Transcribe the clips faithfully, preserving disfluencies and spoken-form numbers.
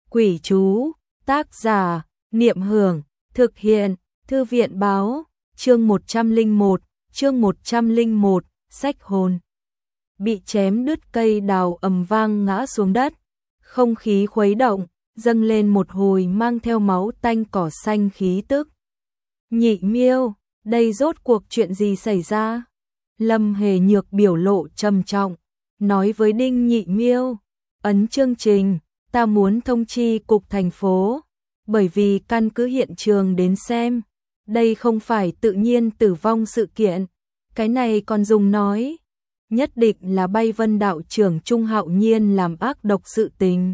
Quỷ chú, tác giả, Niệm Hưởng, thực hiện, Thư viện báo, chương một trăm lẻ một, chương một trăm lẻ một, sách hồn. Bị chém đứt cây đào ầm vang ngã xuống đất, không khí khuấy động, dâng lên một hồi mang theo máu tanh cỏ xanh khí tức. Nhị Miêu, đây rốt cuộc chuyện gì xảy ra? Lâm Hề Nhược biểu lộ trầm trọng, nói với Đinh Nhị Miêu, ấn chương trình, ta muốn thông chi cục thành phố, bởi vì căn cứ hiện trường đến xem, đây không phải tự nhiên tử vong sự kiện, cái này còn dùng nói, nhất định là Bay Vân đạo trưởng Trung Hạo Nhiên làm ác độc sự tình.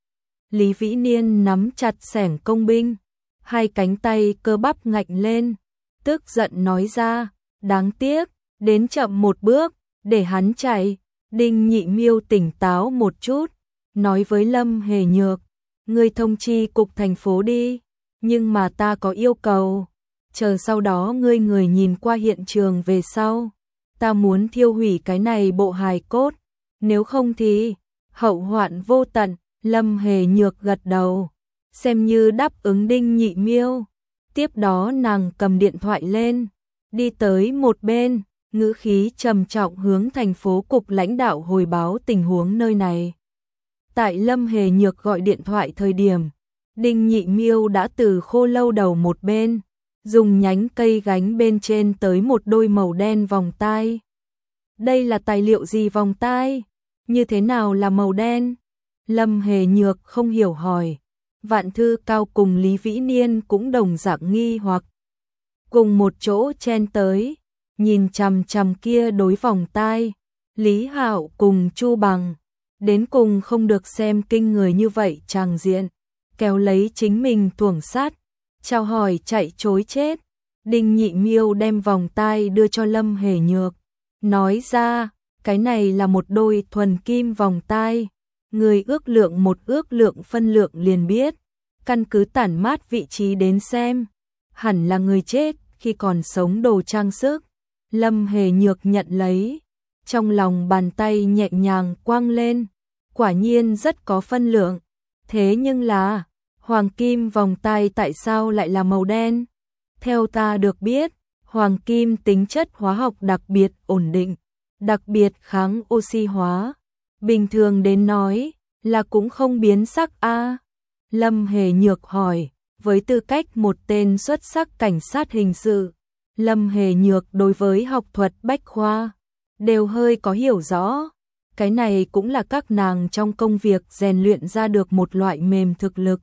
Lý Vĩ Niên nắm chặt xẻng công binh, hai cánh tay cơ bắp ngạnh lên, tức giận nói ra, đáng tiếc, đến chậm một bước, để hắn chạy. Đinh Nhị Miêu tỉnh táo một chút, nói với Lâm Hề Nhược, ngươi thông chi cục thành phố đi, nhưng mà ta có yêu cầu, chờ sau đó ngươi người nhìn qua hiện trường về sau, ta muốn thiêu hủy cái này bộ hài cốt, nếu không thì hậu hoạn vô tận. Lâm Hề Nhược gật đầu, xem như đáp ứng Đinh Nhị Miêu. Tiếp đó nàng cầm điện thoại lên, đi tới một bên, ngữ khí trầm trọng hướng thành phố cục lãnh đạo hồi báo tình huống nơi này. Tại Lâm Hề Nhược gọi điện thoại thời điểm, Đinh Nhị Miêu đã từ khô lâu đầu một bên, dùng nhánh cây gánh bên trên tới một đôi màu đen vòng tai. Đây là tài liệu gì vòng tai? Như thế nào là màu đen? Lâm Hề Nhược không hiểu hỏi. Vạn Thư Cao cùng Lý Vĩ Niên cũng đồng dạng nghi hoặc. Cùng một chỗ chen tới, nhìn chằm chằm kia đối vòng tai, Lý Hạo cùng Chu Bằng, đến cùng không được xem kinh người như vậy tràng diện, kéo lấy chính mình thuồng sát, chào hỏi chạy trối chết. Đinh Nhị Miêu đem vòng tai đưa cho Lâm Hề Nhược, nói ra, cái này là một đôi thuần kim vòng tai, người ước lượng một ước lượng phân lượng liền biết, căn cứ tản mát vị trí đến xem, hẳn là người chết khi còn sống đồ trang sức. Lâm Hề Nhược nhận lấy, trong lòng bàn tay nhẹ nhàng quang lên, quả nhiên rất có phân lượng, thế nhưng là, hoàng kim vòng tai tại sao lại là màu đen? Theo ta được biết, hoàng kim tính chất hóa học đặc biệt ổn định, đặc biệt kháng oxy hóa, bình thường đến nói, là cũng không biến sắc a. À? Lâm Hề Nhược hỏi, với tư cách một tên xuất sắc cảnh sát hình sự, Lâm Hề Nhược đối với học thuật bách khoa đều hơi có hiểu rõ, cái này cũng là các nàng trong công việc rèn luyện ra được một loại mềm thực lực.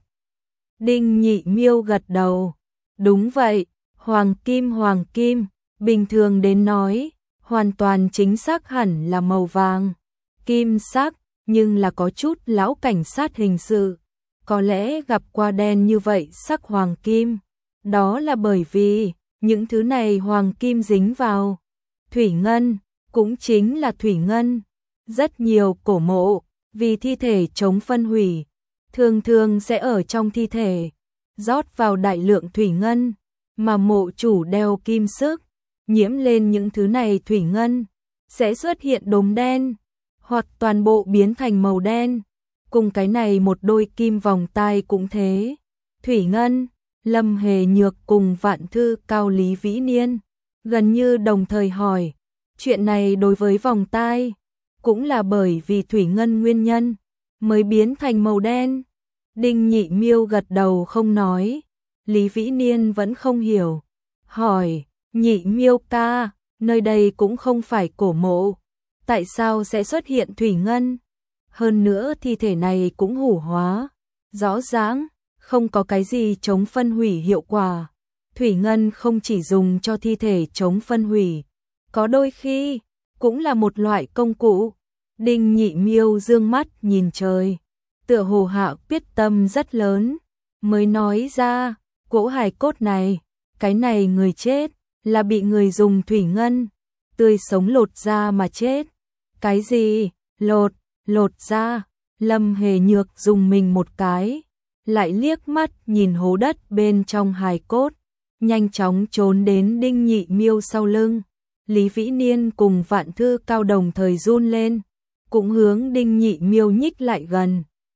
Đinh Nhị Miêu gật đầu, đúng vậy, hoàng kim hoàng kim, bình thường đến nói, hoàn toàn chính xác hẳn là màu vàng, kim sắc, nhưng là có chút lão cảnh sát hình sự, có lẽ gặp qua đen như vậy sắc hoàng kim, đó là bởi vì những thứ này hoàng kim dính vào thủy ngân, cũng chính là thủy ngân. Rất nhiều cổ mộ vì thi thể chống phân hủy, thường thường sẽ ở trong thi thể rót vào đại lượng thủy ngân, mà mộ chủ đeo kim sức, nhiễm lên những thứ này thủy ngân, sẽ xuất hiện đốm đen, hoặc toàn bộ biến thành màu đen. Cùng cái này một đôi kim vòng tai cũng thế. Thủy ngân, Lâm Hề Nhược cùng Vạn Thư Cao Lý Vĩ Niên gần như đồng thời hỏi, chuyện này đối với vòng tai cũng là bởi vì thủy ngân nguyên nhân mới biến thành màu đen. Đinh Nhị Miêu gật đầu không nói. Lý Vĩ Niên vẫn không hiểu, hỏi, Nhị Miêu ca, nơi đây cũng không phải cổ mộ, tại sao sẽ xuất hiện thủy ngân? Hơn nữa thi thể này cũng hủ hóa, rõ ràng không có cái gì chống phân hủy hiệu quả. Thủy ngân không chỉ dùng cho thi thể chống phân hủy, có đôi khi cũng là một loại công cụ. Đinh Nhị Miêu dương mắt nhìn trời, tựa hồ hạ quyết tâm rất lớn, mới nói ra, cỗ hài cốt này, cái này người chết là bị người dùng thủy ngân tươi sống lột ra mà chết. Cái gì? Lột, lột ra? Lâm Hề Nhược dùng mình một cái, lại liếc mắt nhìn hố đất bên trong hài cốt, nhanh chóng trốn đến Đinh Nhị Miêu sau lưng. Lý Vĩ Niên cùng Vạn Thư Cao đồng thời run lên, cũng hướng Đinh Nhị Miêu nhích lại gần.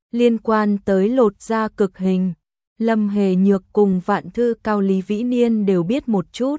liên quan tới lột da cực hình. Lâm Hề Nhược cùng Vạn Thư Cao Lý Vĩ Niên đều biết một chút,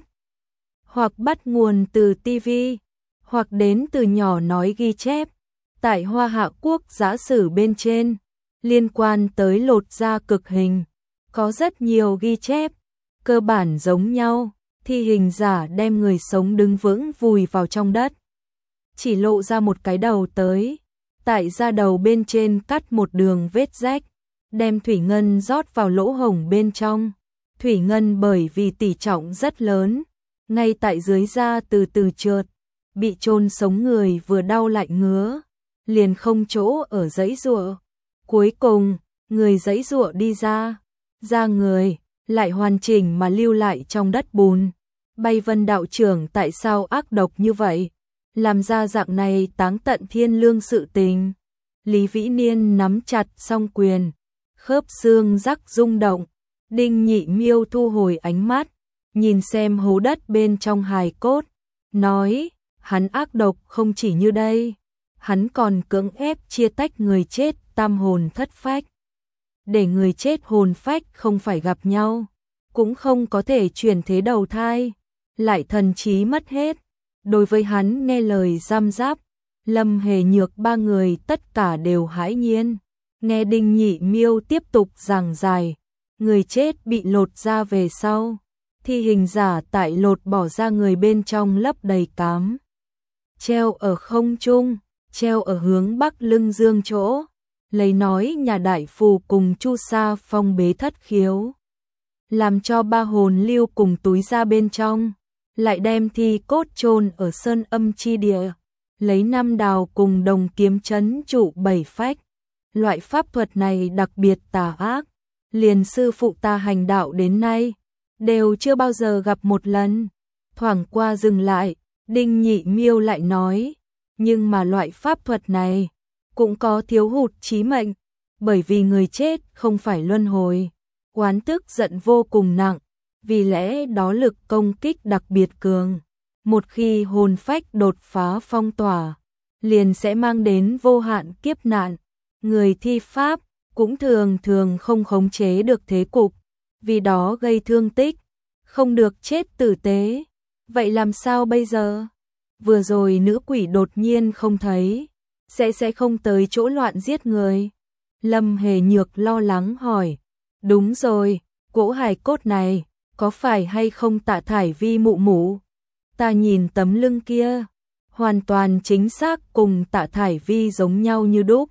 hoặc bắt nguồn từ ti vi, hoặc đến từ nhỏ nói ghi chép. Tại Hoa Hạ Quốc giả sử bên trên, liên quan tới lột da cực hình, có rất nhiều ghi chép, cơ bản giống nhau, thi hình giả đem người sống đứng vững vùi vào trong đất, chỉ lộ ra một cái đầu tới, tại da đầu bên trên cắt một đường vết rách, đem thủy ngân rót vào lỗ hổng bên trong. Thủy ngân bởi vì tỷ trọng rất lớn, ngay tại dưới da từ từ trượt, bị chôn sống người vừa đau lại ngứa, liền không chỗ ở giãy giụa. Cuối cùng, người giãy giụa đi ra, da người lại hoàn chỉnh mà lưu lại trong đất bùn. Bay Vân đạo trưởng tại sao ác độc như vậy? Làm ra dạng này táng tận thiên lương sự tình. Lý Vĩ Niên nắm chặt song quyền, khớp xương rắc rung động. Đinh Nhị Miêu thu hồi ánh mắt, nhìn xem hố đất bên trong hài cốt, nói, hắn ác độc không chỉ như đây, hắn còn cưỡng ép chia tách người chết tam hồn thất phách. Để người chết hồn phách không phải gặp nhau, cũng không có thể chuyển thế đầu thai, lại thần trí mất hết. Đối với hắn nghe lời giam giáp, Lâm Hề Nhược ba người tất cả đều hãi nhiên. Nghe Đinh Nhị Miêu tiếp tục giảng giải, người chết bị lột da về sau, thi hình giả tại lột bỏ ra người bên trong lấp đầy cám, treo ở không trung, treo ở hướng bắc lưng dương chỗ, lấy nói nhà đại phù cùng Chu Sa Phong bế thất khiếu, làm cho ba hồn lưu cùng túi ra bên trong, lại đem thi cốt chôn ở sơn âm chi địa, lấy năm đào cùng đồng kiếm chấn trụ bảy phách. Loại pháp thuật này đặc biệt tà ác, liền sư phụ ta hành đạo đến nay, đều chưa bao giờ gặp một lần. Thoảng qua dừng lại, Đinh Nhị Miêu lại nói, nhưng mà loại pháp thuật này cũng có thiếu hụt chí mệnh, bởi vì người chết không phải luân hồi, oán tức giận vô cùng nặng, vì lẽ đó lực công kích đặc biệt cường. Một khi hồn phách đột phá phong tỏa, liền sẽ mang đến vô hạn kiếp nạn. Người thi pháp cũng thường thường không khống chế được thế cục, vì đó gây thương tích, không được chết tử tế. Vậy làm sao bây giờ? Vừa rồi nữ quỷ đột nhiên không thấy, sẽ sẽ không tới chỗ loạn giết người. Lâm Hề Nhược lo lắng hỏi, đúng rồi, cỗ hài cốt này, có phải hay không Tạ Thải Vi mụ mụ? Ta nhìn tấm lưng kia, hoàn toàn chính xác cùng Tạ Thải Vi giống nhau như đúc.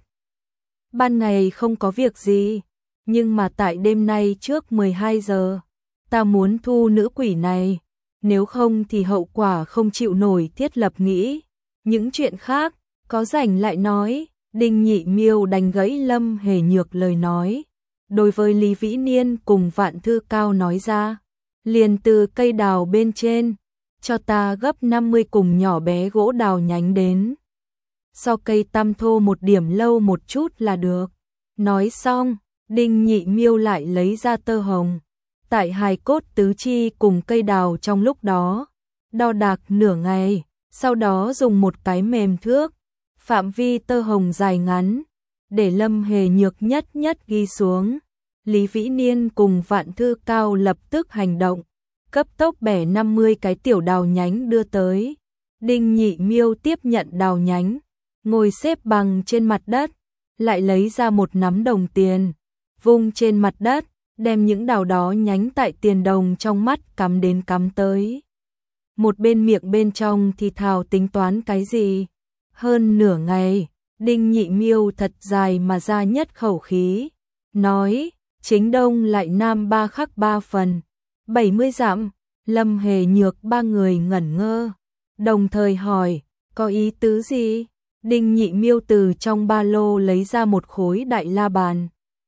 Ban ngày không có việc gì, nhưng mà tại đêm nay trước mười hai giờ, ta muốn thu nữ quỷ này, nếu không thì hậu quả không chịu nổi. Thiết Lập nghĩ, những chuyện khác, có rảnh lại nói. Đinh Nhị Miêu đánh gãy Lâm Hề Nhược lời nói, đối với Lý Vĩ Niên cùng Vạn Thư Cao nói ra, liền từ cây đào bên trên, cho ta gấp năm mươi cùng nhỏ bé gỗ đào nhánh đến. Sau cây tăm thô một điểm lâu một chút là được. Nói xong, Đinh Nhị Miêu lại lấy ra tơ hồng, tại hài cốt tứ chi cùng cây đào trong lúc đó, đo đạc nửa ngày, sau đó dùng một cái mềm thước, phạm vi tơ hồng dài ngắn, để Lâm Hề Nhược nhất nhất ghi xuống. Lý Vĩ Niên cùng Vạn Thư Cao lập tức hành động, cấp tốc bẻ năm mươi cái tiểu đào nhánh đưa tới. Đinh Nhị Miêu tiếp nhận đào nhánh, ngồi xếp bằng trên mặt đất, lại lấy ra một nắm đồng tiền, vung trên mặt đất, đem những đào đó nhánh tại tiền đồng trong mắt cắm đến cắm tới. Một bên miệng bên trong thì thào tính toán cái gì. Hơn nửa ngày, Đinh Nhị Miêu thật dài mà ra nhất khẩu khí, nói, chính đông lại nam ba khắc ba phần, bảy mươi dặm. Lâm Hề Nhược ba người ngẩn ngơ, đồng thời hỏi, có ý tứ gì? Đinh Nhị Miêu từ trong ba lô lấy ra một khối đại la bàn,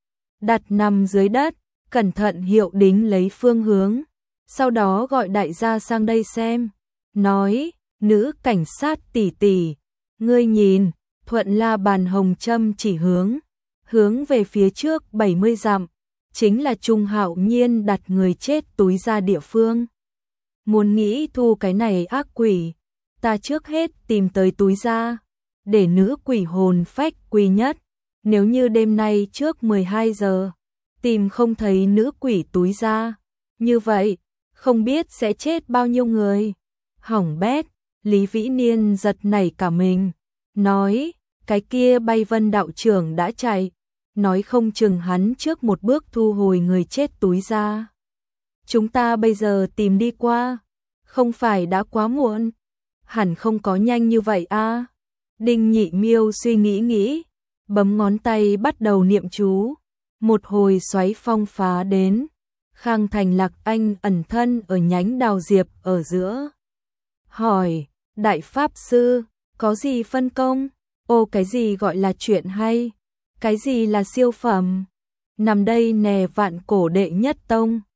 đặt nằm dưới đất, cẩn thận hiệu đính lấy phương hướng, sau đó gọi đại gia sang đây xem, nói, nữ cảnh sát tỷ tỷ, ngươi nhìn, thuận la bàn hồng châm chỉ hướng, hướng về phía trước bảy mươi dặm, chính là Trung Hạo Nhiên đặt người chết túi ra địa phương. Muốn nghĩ thu cái này ác quỷ, ta trước hết tìm tới túi ra, để nữ quỷ hồn phách quy nhất, nếu như đêm nay trước mười hai giờ, tìm không thấy nữ quỷ túi ra, như vậy, không biết sẽ chết bao nhiêu người. Hỏng bét, Lý Vĩ Niên giật nảy cả mình, nói, cái kia Bay Vân đạo trưởng đã chạy, nói không chừng hắn trước một bước thu hồi người chết túi ra. Chúng ta bây giờ tìm đi qua, không phải đã quá muộn, hẳn không có nhanh như vậy a. Đinh Nhị Miêu suy nghĩ nghĩ, bấm ngón tay bắt đầu niệm chú, một hồi xoáy phong phá đến, Khang Thành Lạc Anh ẩn thân ở nhánh đào diệp ở giữa. Hỏi, đại pháp sư, có gì phân công? Ô, cái gì gọi là chuyện hay? Cái gì là siêu phẩm? Nằm đây nè, vạn cổ đệ nhất tông.